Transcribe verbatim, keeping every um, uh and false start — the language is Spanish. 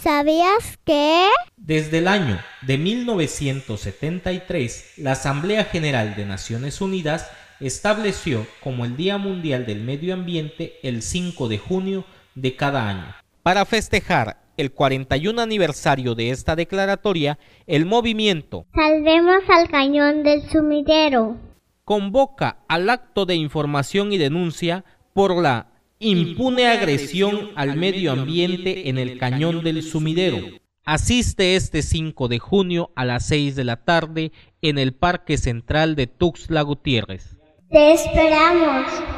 ¿Sabías que? Desde el año de mil novecientos setenta y tres, la Asamblea General de Naciones Unidas estableció como el Día Mundial del Medio Ambiente el cinco de junio de cada año. Para festejar el cuarenta y uno aniversario de esta declaratoria, el movimiento Salvemos al Cañón del Sumidero convoca al acto de información y denuncia por la impune agresión al medio ambiente en el Cañón del Sumidero. Asiste este cinco de junio a las seis de la tarde en el Parque Central de Tuxtla Gutiérrez. Te esperamos.